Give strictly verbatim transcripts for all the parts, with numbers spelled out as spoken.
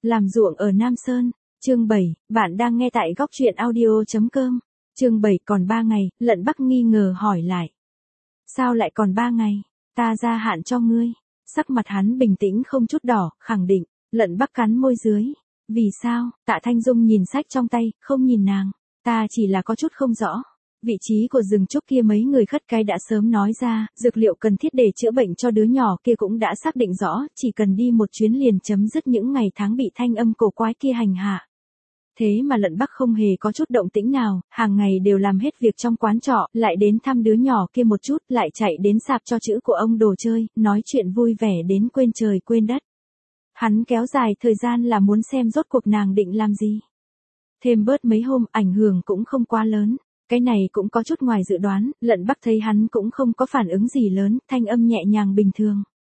Làm ruộng ở Nam Sơn, chương bảy, bạn đang nghe tại góc truyện audio chấm com. Chương bảy còn ba ngày, Lận Bắc nghi ngờ hỏi lại. Sao lại còn ba ngày, ta gia hạn cho ngươi. Sắc mặt hắn bình tĩnh không chút đỏ, khẳng định. Lận Bắc cắn môi dưới. Vì sao? Tạ Thanh Dung nhìn sách trong tay, không nhìn nàng. Ta chỉ là có chút không rõ. Vị trí của rừng trúc kia mấy người khất cái đã sớm nói ra, dược liệu cần thiết để chữa bệnh cho đứa nhỏ kia cũng đã xác định rõ, chỉ cần đi một chuyến liền chấm dứt những ngày tháng bị thanh âm cổ quái kia hành hạ. Thế mà Lận Bắc không hề có chút động tĩnh nào, hàng ngày đều làm hết việc trong quán trọ, lại đến thăm đứa nhỏ kia một chút, lại chạy đến sạp cho chữ của ông đồ chơi, nói chuyện vui vẻ đến quên trời quên đất. Hắn kéo dài thời gian là muốn xem rốt cuộc nàng định làm gì. Thêm bớt mấy hôm, ảnh hưởng cũng không quá lớn. Cái này cũng có chút ngoài dự đoán, Lận Bắc thấy hắn cũng không có phản ứng gì lớn, thanh âm nhẹ nhàng bình thường.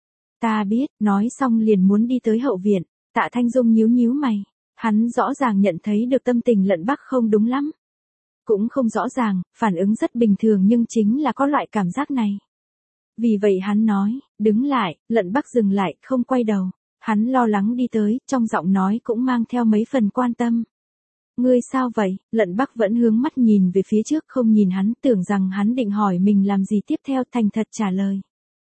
Ta biết, nói xong liền muốn đi tới hậu viện, Tạ Thanh Dung nhíu nhíu mày. Hắn rõ ràng nhận thấy được tâm tình Lận Bắc không đúng lắm. Cũng không rõ ràng, phản ứng rất bình thường nhưng chính là có loại cảm giác này. Vì vậy hắn nói, đứng lại, Lận Bắc dừng lại, không quay đầu. Hắn lo lắng đi tới, trong giọng nói cũng mang theo mấy phần quan tâm. Ngươi sao vậy? Lận Bắc vẫn hướng mắt nhìn về phía trước không nhìn hắn, tưởng rằng hắn định hỏi mình làm gì tiếp theo, thành thật trả lời.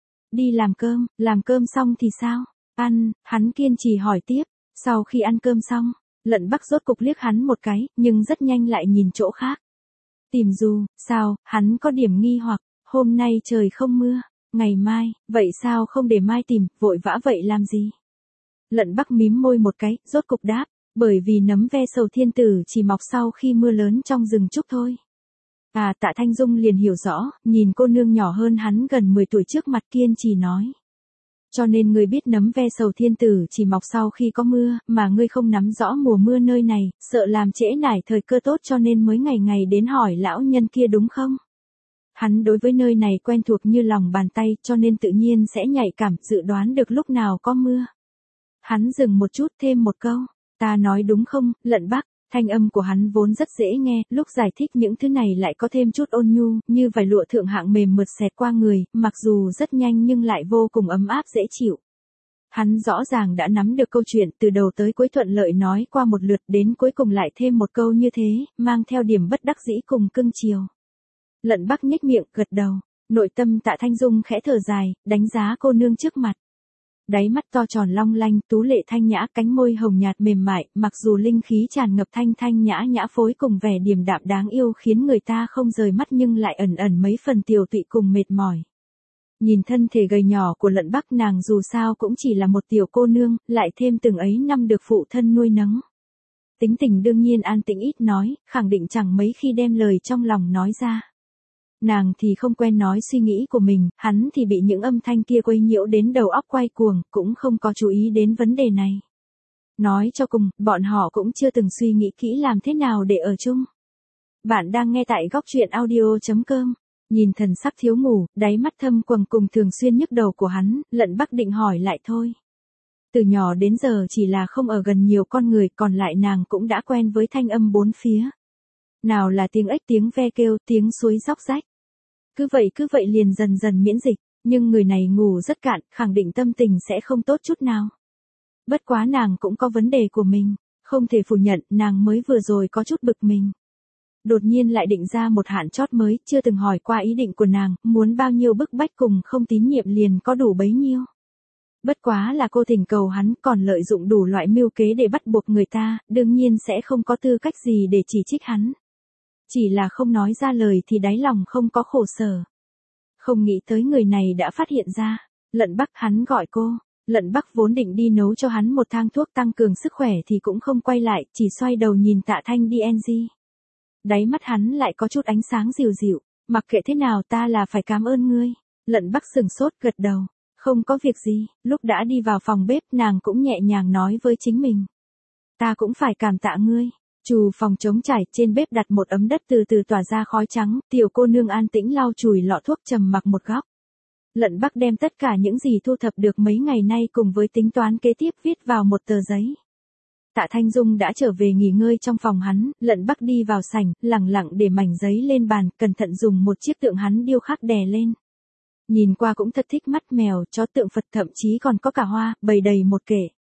Đi làm cơm, làm cơm xong thì sao? Ăn, hắn kiên trì hỏi tiếp. Sau khi ăn cơm xong, Lận Bắc rốt cục liếc hắn một cái, nhưng rất nhanh lại nhìn chỗ khác. Tìm dù, sao? Hắn có điểm nghi hoặc, hôm nay trời không mưa, ngày mai, vậy sao không để mai tìm, vội vã vậy làm gì? Lận Bắc mím môi một cái, rốt cục đáp. Bởi vì nấm ve sầu thiên tử chỉ mọc sau khi mưa lớn trong rừng trúc thôi. À, Tạ Thanh Dung liền hiểu rõ, nhìn cô nương nhỏ hơn hắn gần mười tuổi trước mặt kiên trì nói. Cho nên ngươi biết nấm ve sầu thiên tử chỉ mọc sau khi có mưa, mà ngươi không nắm rõ mùa mưa nơi này, sợ làm trễ nải thời cơ tốt cho nên mới ngày ngày đến hỏi lão nhân kia đúng không? Hắn đối với nơi này quen thuộc như lòng bàn tay cho nên tự nhiên sẽ nhạy cảm dự đoán được lúc nào có mưa. Hắn dừng một chút thêm một câu. Ta nói đúng không, Lận Bắc, thanh âm của hắn vốn rất dễ nghe, lúc giải thích những thứ này lại có thêm chút ôn nhu, như vài lụa thượng hạng mềm mượt xẹt qua người, mặc dù rất nhanh nhưng lại vô cùng ấm áp dễ chịu. Hắn rõ ràng đã nắm được câu chuyện từ đầu tới cuối thuận lợi nói qua một lượt đến cuối cùng lại thêm một câu như thế, mang theo điểm bất đắc dĩ cùng cưng chiều. Lận Bắc nhếch miệng, gật đầu, nội tâm Tạ Thanh Dung khẽ thở dài, đánh giá cô nương trước mặt. Đáy mắt to tròn long lanh, tú lệ thanh nhã, cánh môi hồng nhạt mềm mại, mặc dù linh khí tràn ngập thanh thanh nhã nhã phối cùng vẻ điềm đạm đáng yêu khiến người ta không rời mắt nhưng lại ẩn ẩn mấy phần tiều tụy cùng mệt mỏi. Nhìn thân thể gầy nhỏ của Lận Bắc nàng dù sao cũng chỉ là một tiểu cô nương, lại thêm từng ấy năm được phụ thân nuôi nấng. Tính tình đương nhiên an tĩnh ít nói, khẳng định chẳng mấy khi đem lời trong lòng nói ra. Nàng thì không quen nói suy nghĩ của mình, hắn thì bị những âm thanh kia quấy nhiễu đến đầu óc quay cuồng, cũng không có chú ý đến vấn đề này. Nói cho cùng, bọn họ cũng chưa từng suy nghĩ kỹ làm thế nào để ở chung. Bạn đang nghe tại góc truyện audio chấm com. Nhìn thần sắc thiếu ngủ, đáy mắt thâm quầng cùng thường xuyên nhức đầu của hắn, Lận Bắc định hỏi lại thôi. Từ nhỏ đến giờ chỉ là không ở gần nhiều con người, còn lại nàng cũng đã quen với thanh âm bốn phía. Nào là tiếng ếch tiếng ve kêu, tiếng suối róc rách. Cứ vậy cứ vậy liền dần dần miễn dịch, nhưng người này ngủ rất cạn, khẳng định tâm tình sẽ không tốt chút nào. Bất quá nàng cũng có vấn đề của mình, không thể phủ nhận nàng mới vừa rồi có chút bực mình. Đột nhiên lại định ra một hạn chót mới, chưa từng hỏi qua ý định của nàng, muốn bao nhiêu bức bách cùng không tín nhiệm liền có đủ bấy nhiêu. Bất quá là cô thỉnh cầu hắn còn lợi dụng đủ loại mưu kế để bắt buộc người ta, đương nhiên sẽ không có tư cách gì để chỉ trích hắn. Chỉ là không nói ra lời thì đáy lòng không có khổ sở. Không nghĩ tới người này đã phát hiện ra. Lận Bắc hắn gọi cô. Lận Bắc vốn định đi nấu cho hắn một thang thuốc tăng cường sức khỏe thì cũng không quay lại, chỉ xoay đầu nhìn Tạ Thanh đi en gi. Đáy mắt hắn lại có chút ánh sáng dịu dịu. Mặc kệ thế nào ta là phải cảm ơn ngươi. Lận Bắc sừng sốt gật đầu. Không có việc gì. Lúc đã đi vào phòng bếp nàng cũng nhẹ nhàng nói với chính mình. Ta cũng phải cảm tạ ngươi. Chù phòng trống trải, trên bếp đặt một ấm đất từ từ tỏa ra khói trắng, tiểu cô nương an tĩnh lau chùi lọ thuốc trầm mặc một góc. Lận Bắc đem tất cả những gì thu thập được mấy ngày nay cùng với tính toán kế tiếp viết vào một tờ giấy. Tạ Thanh Dung đã trở về nghỉ ngơi trong phòng hắn, Lận Bắc đi vào sảnh, lẳng lặng để mảnh giấy lên bàn, cẩn thận dùng một chiếc tượng hắn điêu khắc đè lên. Nhìn qua cũng thật thích mắt mèo, chó tượng Phật thậm chí còn có cả hoa, bày đầy một kệ.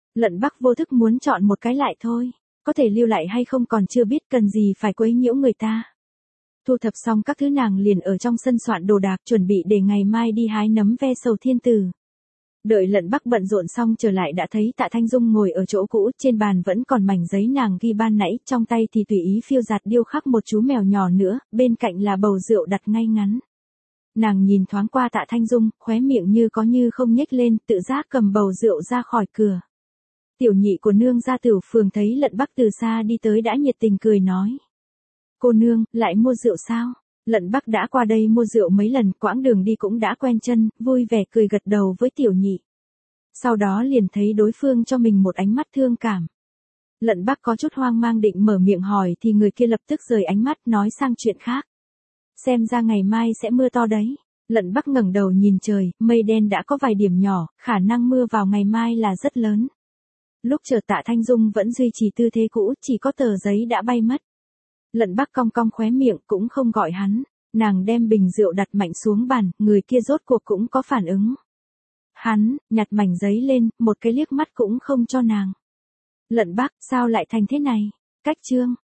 Lận Bắc vô thức muốn chọn một cái lại thôi. Có thể lưu lại hay không còn chưa biết, cần gì phải quấy nhiễu người ta. Thu thập xong các thứ nàng liền ở trong sân soạn đồ đạc, chuẩn bị để ngày mai đi hái nấm ve sầu thiên tử. Đợi Lận Bắc bận rộn xong trở lại đã thấy Tạ Thanh Dung ngồi ở chỗ cũ, trên bàn vẫn còn mảnh giấy nàng ghi ban nãy, trong tay thì tùy ý phiêu giạt điêu khắc một chú mèo nhỏ nữa, bên cạnh là bầu rượu đặt ngay ngắn. Nàng nhìn thoáng qua Tạ Thanh Dung, khóe miệng như có như không nhếch lên, tự giác cầm bầu rượu ra khỏi cửa. Tiểu nhị của nương gia Tửu Phường thấy Lận Bắc từ xa đi tới đã nhiệt tình cười nói. Cô nương, lại mua rượu sao? Lận Bắc đã qua đây mua rượu mấy lần, quãng đường đi cũng đã quen chân, vui vẻ cười gật đầu với tiểu nhị. Sau đó liền thấy đối phương cho mình một ánh mắt thương cảm. Lận Bắc có chút hoang mang định mở miệng hỏi thì người kia lập tức rời ánh mắt nói sang chuyện khác. Xem ra ngày mai sẽ mưa to đấy. Lận Bắc ngẩng đầu nhìn trời, mây đen đã có vài điểm nhỏ, khả năng mưa vào ngày mai là rất lớn. Lúc chờ Tạ Thanh Dung vẫn duy trì tư thế cũ, chỉ có tờ giấy đã bay mất. Lận Bắc cong cong khóe miệng cũng không gọi hắn, nàng đem bình rượu đặt mạnh xuống bàn, người kia rốt cuộc cũng có phản ứng. Hắn, nhặt mảnh giấy lên, một cái liếc mắt cũng không cho nàng. Lận Bắc, sao lại thành thế này? Cách chương.